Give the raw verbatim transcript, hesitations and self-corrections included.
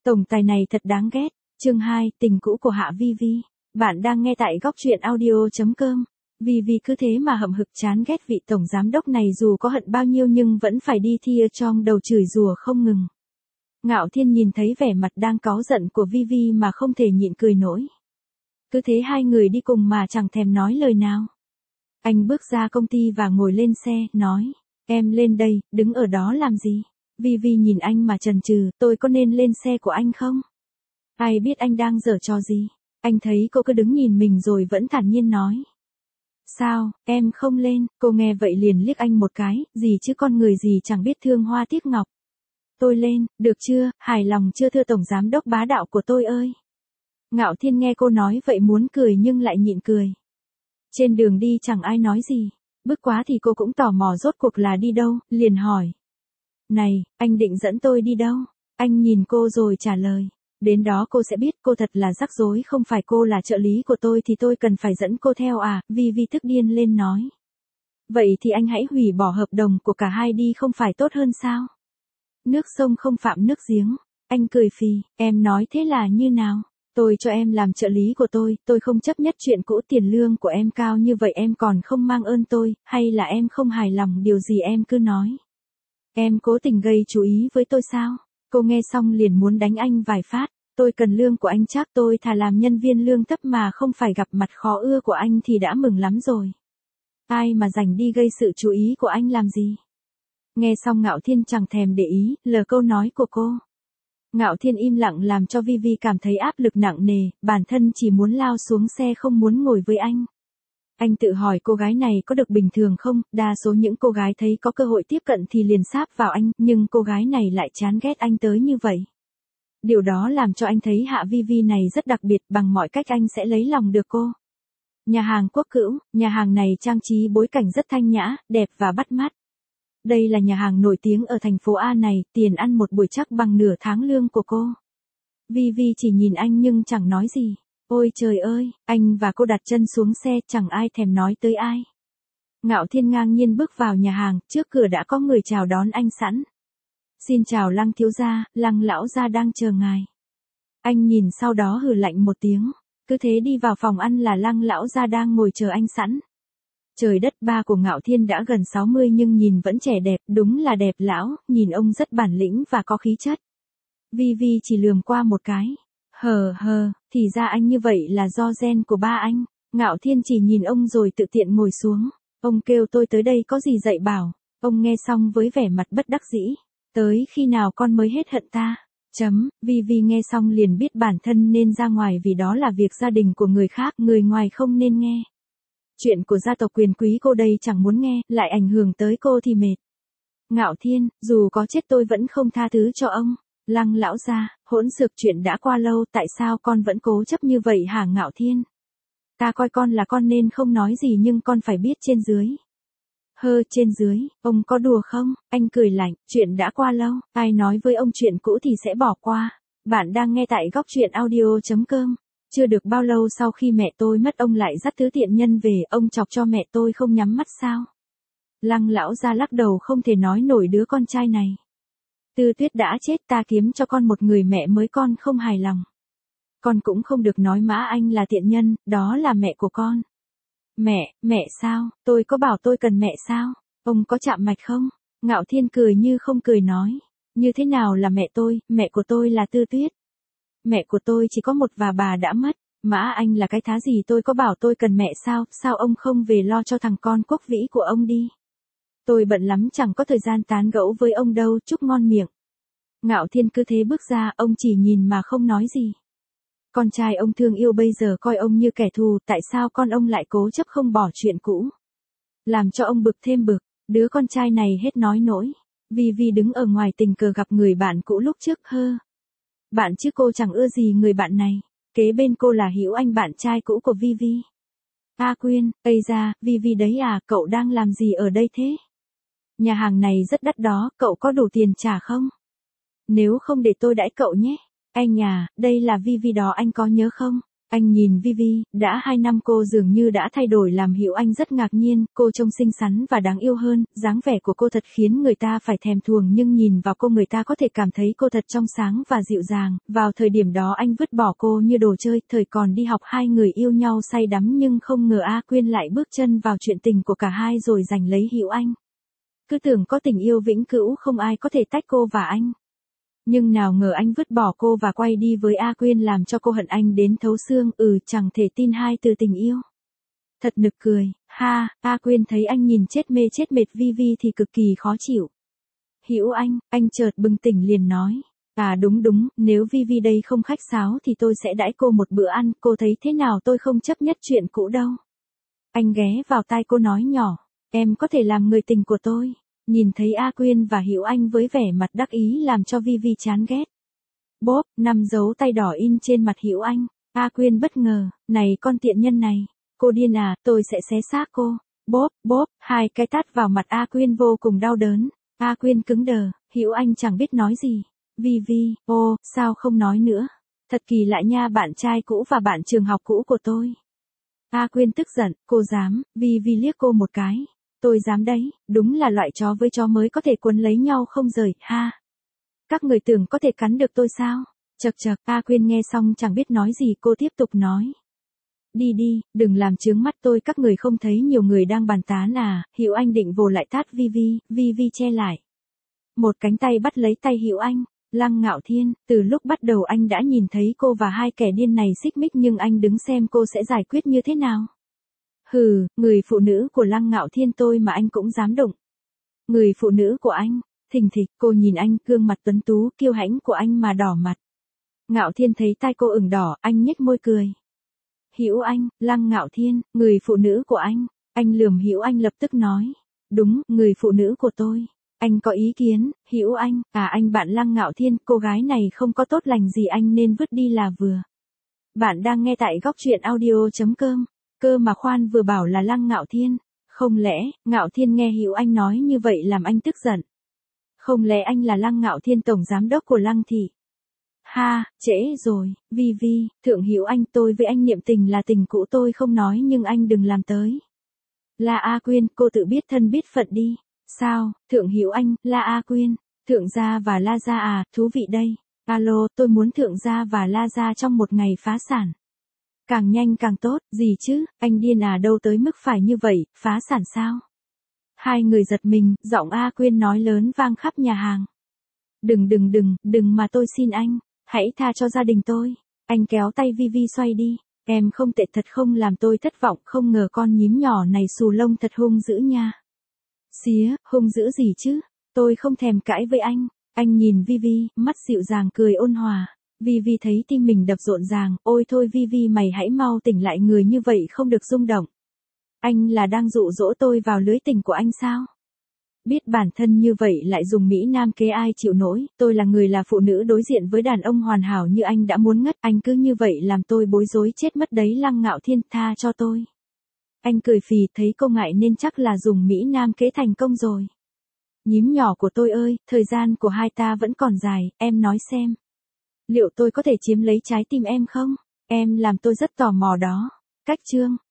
Tổng tài này thật đáng ghét. Chương hai, tình cũ của Hạ Vi Vi. Bạn đang nghe tại góc truyện audio chấm com. Vi Vi cứ thế mà hậm hực chán ghét vị tổng giám đốc này, dù có hận bao nhiêu nhưng vẫn phải đi thia trong đầu chửi rủa không ngừng. Ngạo Thiên nhìn thấy vẻ mặt đang cáu giận của Vi Vi mà không thể nhịn cười nổi. Cứ thế hai người đi cùng mà chẳng thèm nói lời nào. Anh bước ra công ty và ngồi lên xe, nói, em lên đây, đứng ở đó làm gì? Vi Vi nhìn anh mà chần chừ, tôi có nên lên xe của anh không? Ai biết anh đang giở trò gì? Anh thấy cô cứ đứng nhìn mình rồi vẫn thản nhiên nói. Sao, em không lên? Cô nghe vậy liền liếc anh một cái, gì chứ con người gì chẳng biết thương hoa tiếc ngọc. Tôi lên, được chưa, hài lòng chưa thưa tổng giám đốc bá đạo của tôi ơi? Ngạo Thiên nghe cô nói vậy muốn cười nhưng lại nhịn cười. Trên đường đi chẳng ai nói gì, bước quá thì cô cũng tò mò rốt cuộc là đi đâu, liền hỏi. Này, anh định dẫn tôi đi đâu? Anh nhìn cô rồi trả lời. Đến đó cô sẽ biết, cô thật là rắc rối, không phải cô là trợ lý của tôi thì tôi cần phải dẫn cô theo à? Vi Vi tức điên lên nói. Vậy thì anh hãy hủy bỏ hợp đồng của cả hai đi, không phải tốt hơn sao? Nước sông không phạm nước giếng. Anh cười phì, em nói thế là như nào? Tôi cho em làm trợ lý của tôi, tôi không chấp nhất chuyện cũ, tiền lương của em cao như vậy em còn không mang ơn tôi, hay là em không hài lòng điều gì em cứ nói. Em cố tình gây chú ý với tôi sao? Cô nghe xong liền muốn đánh anh vài phát. Tôi cần lương của anh chắc, tôi thà làm nhân viên lương thấp mà không phải gặp mặt khó ưa của anh thì đã mừng lắm rồi. Ai mà rảnh đi gây sự chú ý của anh làm gì? Nghe xong Ngạo Thiên chẳng thèm để ý, lờ câu nói của cô. Ngạo Thiên im lặng làm cho Vi Vi cảm thấy áp lực nặng nề, bản thân chỉ muốn lao xuống xe không muốn ngồi với anh. Anh tự hỏi cô gái này có được bình thường không, đa số những cô gái thấy có cơ hội tiếp cận thì liền sáp vào anh, nhưng cô gái này lại chán ghét anh tới như vậy. Điều đó làm cho anh thấy Hạ Vi Vi này rất đặc biệt, bằng mọi cách anh sẽ lấy lòng được cô. Nhà hàng Quốc Cữu, nhà hàng này trang trí bối cảnh rất thanh nhã, đẹp và bắt mắt. Đây là nhà hàng nổi tiếng ở thành phố A này, tiền ăn một buổi chắc bằng nửa tháng lương của cô. Vi Vi chỉ nhìn anh nhưng chẳng nói gì. Ôi trời ơi, anh và cô đặt chân xuống xe, chẳng ai thèm nói tới ai. Ngạo Thiên ngang nhiên bước vào nhà hàng, trước cửa đã có người chào đón anh sẵn. Xin chào Lăng thiếu gia, Lăng lão gia đang chờ ngài. Anh nhìn sau đó hừ lạnh một tiếng, cứ thế đi vào phòng ăn là Lăng lão gia đang ngồi chờ anh sẵn. Trời đất, ba của Ngạo Thiên đã gần sáu mươi nhưng nhìn vẫn trẻ đẹp, đúng là đẹp lão, nhìn ông rất bản lĩnh và có khí chất. Vi Vi chỉ lườm qua một cái. Hờ hờ, thì ra anh như vậy là do gen của ba anh. Ngạo Thiên chỉ nhìn ông rồi tự tiện ngồi xuống. Ông kêu tôi tới đây có gì dạy bảo. Ông nghe xong với vẻ mặt bất đắc dĩ. Tới khi nào con mới hết hận ta? Chấm, Vi Vi nghe xong liền biết bản thân nên ra ngoài vì đó là việc gia đình của người khác, người ngoài không nên nghe. Chuyện của gia tộc quyền quý cô đây chẳng muốn nghe, lại ảnh hưởng tới cô thì mệt. Ngạo Thiên, dù có chết tôi vẫn không tha thứ cho ông. Lăng lão gia, hỗn xược, chuyện đã qua lâu, tại sao con vẫn cố chấp như vậy hả Ngạo Thiên? Ta coi con là con nên không nói gì nhưng con phải biết trên dưới. Hơ, trên dưới, ông có đùa không? Anh cười lạnh, chuyện đã qua lâu, ai nói với ông chuyện cũ thì sẽ bỏ qua. Bạn đang nghe tại góc truyện audio chấm com. Chưa được bao lâu sau khi mẹ tôi mất ông lại dắt thứ tiện nhân về, ông chọc cho mẹ tôi không nhắm mắt sao? Lăng lão gia lắc đầu, không thể nói nổi đứa con trai này. Tư Tuyết đã chết, ta kiếm cho con một người mẹ mới, con không hài lòng. Con cũng không được nói Mã Anh là tiện nhân, đó là mẹ của con. Mẹ, mẹ sao, tôi có bảo tôi cần mẹ sao? Ông có chạm mạch không? Ngạo Thiên cười như không cười nói. Như thế nào là mẹ tôi, mẹ của tôi là Tư Tuyết. Mẹ của tôi chỉ có một và bà đã mất. Mã Anh là cái thá gì, tôi có bảo tôi cần mẹ sao? Sao ông không về lo cho thằng con Quốc Vĩ của ông đi? Tôi bận lắm chẳng có thời gian tán gẫu với ông đâu, chúc ngon miệng. Ngạo Thiên cứ thế bước ra, ông chỉ nhìn mà không nói gì. Con trai ông thương yêu bây giờ coi ông như kẻ thù, tại sao con ông lại cố chấp không bỏ chuyện cũ? Làm cho ông bực thêm bực, đứa con trai này hết nói nổi. Vi Vi đứng ở ngoài tình cờ gặp người bạn cũ lúc trước. Hơ. Bạn chứ cô chẳng ưa gì người bạn này. Kế bên cô là Hữu Anh, bạn trai cũ của Vi Vi. A Quyên, ây da, Vi Vi đấy à, cậu đang làm gì ở đây thế? Nhà hàng này rất đắt đó, cậu có đủ tiền trả không? Nếu không để tôi đãi cậu nhé. Anh à, đây là Vi Vi đó, anh có nhớ không? Anh nhìn Vivi, đã hai năm cô dường như đã thay đổi làm Hiểu Anh rất ngạc nhiên, cô trông xinh xắn và đáng yêu hơn, dáng vẻ của cô thật khiến người ta phải thèm thuồng nhưng nhìn vào cô người ta có thể cảm thấy cô thật trong sáng và dịu dàng, vào thời điểm đó anh vứt bỏ cô như đồ chơi, thời còn đi học hai người yêu nhau say đắm nhưng không ngờ A Quyên lại bước chân vào chuyện tình của cả hai rồi giành lấy Hiểu Anh. Cứ tưởng có tình yêu vĩnh cửu không ai có thể tách cô và anh. Nhưng nào ngờ anh vứt bỏ cô và quay đi với A Quyên làm cho cô hận anh đến thấu xương, ừ chẳng thể tin hai từ tình yêu. Thật nực cười, ha, A Quyên thấy anh nhìn chết mê chết mệt Vivi thì cực kỳ khó chịu. Hiểu Anh, anh chợt bừng tỉnh liền nói. À đúng đúng, nếu Vivi đây không khách sáo thì tôi sẽ đãi cô một bữa ăn, cô thấy thế nào tôi không chấp nhất chuyện cũ đâu. Anh ghé vào tai cô nói nhỏ, em có thể làm người tình của tôi. Nhìn thấy A Quyên và Hiểu Anh với vẻ mặt đắc ý làm cho Vivi chán ghét. Bốp, năm dấu tay đỏ in trên mặt Hiểu Anh. A Quyên bất ngờ, này con tiện nhân này, cô điên à, tôi sẽ xé xác cô. Bốp, bốp, hai cái tát vào mặt A Quyên vô cùng đau đớn. A Quyên cứng đờ, Hiểu Anh chẳng biết nói gì. Vivi, ô, sao không nói nữa? Thật kỳ lạ nha, bạn trai cũ và bạn trường học cũ của tôi. A Quyên tức giận, cô dám, Vivi liếc cô một cái. Tôi dám đấy, đúng là loại chó với chó mới có thể quấn lấy nhau không rời, ha. Các người tưởng có thể cắn được tôi sao? Chật chật, A Quyên nghe xong chẳng biết nói gì, cô tiếp tục nói. Đi đi, đừng làm chướng mắt tôi, các người không thấy nhiều người đang bàn tán à? Hiểu Anh định vồ lại tát Vivi, Vivi che lại. Một cánh tay bắt lấy tay Hiểu Anh. Lăng Ngạo Thiên, từ lúc bắt đầu anh đã nhìn thấy cô và hai kẻ điên này xích mích nhưng anh đứng xem cô sẽ giải quyết như thế nào. Hừ, người phụ nữ của Lăng Ngạo Thiên tôi mà anh cũng dám đụng. Người phụ nữ của anh, thình thịch, cô nhìn anh, gương mặt tuấn tú, kiêu hãnh của anh mà đỏ mặt. Ngạo Thiên thấy tai cô ửng đỏ, anh nhếch môi cười. Hiểu Anh, Lăng Ngạo Thiên, người phụ nữ của anh. Anh lườm Hiểu Anh lập tức nói. Đúng, người phụ nữ của tôi. Anh có ý kiến, Hiểu Anh, à anh bạn Lăng Ngạo Thiên, cô gái này không có tốt lành gì anh nên vứt đi là vừa. Bạn đang nghe tại góc truyện audio.com. Cơ mà khoan, vừa bảo là Lăng Ngạo Thiên. Không lẽ, Ngạo Thiên nghe Hiểu Anh nói như vậy làm anh tức giận. Không lẽ anh là Lăng Ngạo Thiên, tổng giám đốc của Lăng thị? Ha, trễ rồi, Vivi, Thượng Hiểu Anh, tôi với anh niệm tình là tình cũ, tôi không nói nhưng anh đừng làm tới. La A Quyên, cô tự biết thân biết phận đi. Sao, Thượng Hiểu Anh, La A Quyên, Thượng gia và La gia à, thú vị đây. Alo, tôi muốn Thượng gia và La gia trong một ngày phá sản. Càng nhanh càng tốt, gì chứ, anh điên à, đâu tới mức phải như vậy, phá sản sao? Hai người giật mình, giọng A Quyên nói lớn vang khắp nhà hàng. Đừng đừng đừng, đừng mà tôi xin anh, hãy tha cho gia đình tôi. Anh kéo tay Vivi xoay đi, em không tệ thật, không làm tôi thất vọng, không ngờ con nhím nhỏ này xù lông thật hung dữ nha. Xía, hung dữ gì chứ, tôi không thèm cãi với anh. Anh nhìn Vivi, mắt dịu dàng cười ôn hòa. Vivi thấy tim mình đập rộn ràng, ôi thôi Vivi mày hãy mau tỉnh lại, người như vậy không được rung động. Anh là đang dụ dỗ tôi vào lưới tình của anh sao? Biết bản thân như vậy lại dùng Mỹ Nam kế, ai chịu nổi, tôi là người là phụ nữ đối diện với đàn ông hoàn hảo như anh đã muốn ngất, anh cứ như vậy làm tôi bối rối chết mất đấy. Lăng Ngạo Thiên, tha cho tôi. Anh cười phì, thấy cô ngại nên chắc là dùng Mỹ Nam kế thành công rồi. Nhím nhỏ của tôi ơi, thời gian của hai ta vẫn còn dài, em nói xem. Liệu tôi có thể chiếm lấy trái tim em không? Em làm tôi rất tò mò đó. Cách chương